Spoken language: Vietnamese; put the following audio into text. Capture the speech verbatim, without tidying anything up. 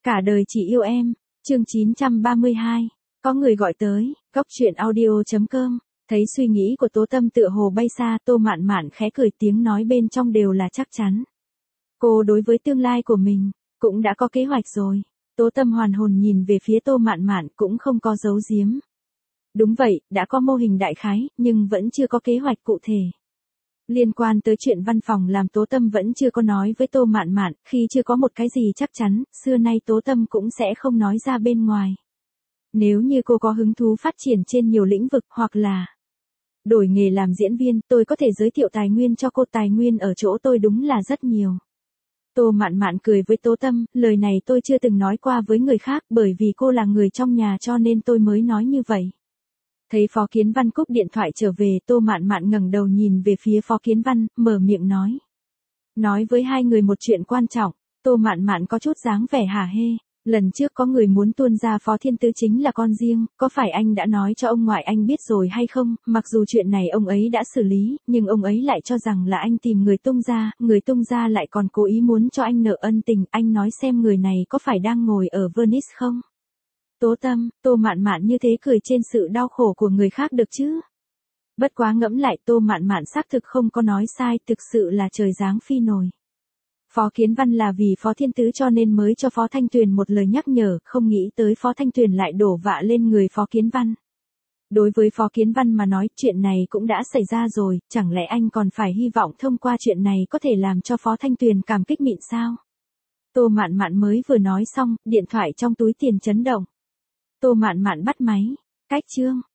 Cả đời chỉ yêu em, chương chín trăm ba mươi hai, có người gọi tới, góc truyện audio chấm com, thấy suy nghĩ của Tố Tâm tựa hồ bay xa, Tô Mạn Mạn khẽ cười tiếng nói bên trong đều là chắc chắn. Cô đối với tương lai của mình, cũng đã có kế hoạch rồi. Tố Tâm hoàn hồn nhìn về phía Tô Mạn Mạn cũng không có giấu giếm. Đúng vậy, đã có mô hình đại khái, nhưng vẫn chưa có kế hoạch cụ thể. Liên quan tới chuyện văn phòng làm Tố Tâm vẫn chưa có nói với Tô Mạn Mạn, khi chưa có một cái gì chắc chắn, xưa nay Tố Tâm cũng sẽ không nói ra bên ngoài. Nếu như cô có hứng thú phát triển trên nhiều lĩnh vực hoặc là đổi nghề làm diễn viên, tôi có thể giới thiệu tài nguyên cho cô, tài nguyên ở chỗ tôi đúng là rất nhiều. Tô Mạn Mạn cười với Tố Tâm, lời này tôi chưa từng nói qua với người khác bởi vì cô là người trong nhà cho nên tôi mới nói như vậy. Thấy Phó Kiến Văn cúp điện thoại trở về, Tô Mạn Mạn ngẩng đầu nhìn về phía Phó Kiến Văn, mở miệng nói. Nói với hai người một chuyện quan trọng, Tô Mạn Mạn có chút dáng vẻ hả hê. Lần trước có người muốn tuôn ra Phó Thiên Tứ chính là con riêng, có phải anh đã nói cho ông ngoại anh biết rồi hay không? Mặc dù chuyện này ông ấy đã xử lý, nhưng ông ấy lại cho rằng là anh tìm người tung ra, người tung ra lại còn cố ý muốn cho anh nợ ân tình, anh nói xem người này có phải đang ngồi ở Venice không? Tố Tâm, Tô Mạn Mạn như thế cười trên sự đau khổ của người khác được chứ? Bất quá ngẫm lại, Tô Mạn Mạn xác thực không có nói sai, thực sự là trời giáng phi nổi. Phó Kiến Văn là vì Phó Thiên Tứ cho nên mới cho Phó Thanh Tuyền một lời nhắc nhở, không nghĩ tới Phó Thanh Tuyền lại đổ vạ lên người Phó Kiến Văn. Đối với Phó Kiến Văn mà nói, chuyện này cũng đã xảy ra rồi, chẳng lẽ anh còn phải hy vọng thông qua chuyện này có thể làm cho Phó Thanh Tuyền cảm kích mịn sao? Tô Mạn Mạn mới vừa nói xong, điện thoại trong túi tiền chấn động. Tô Mạn Mạn bắt máy. Cách chương.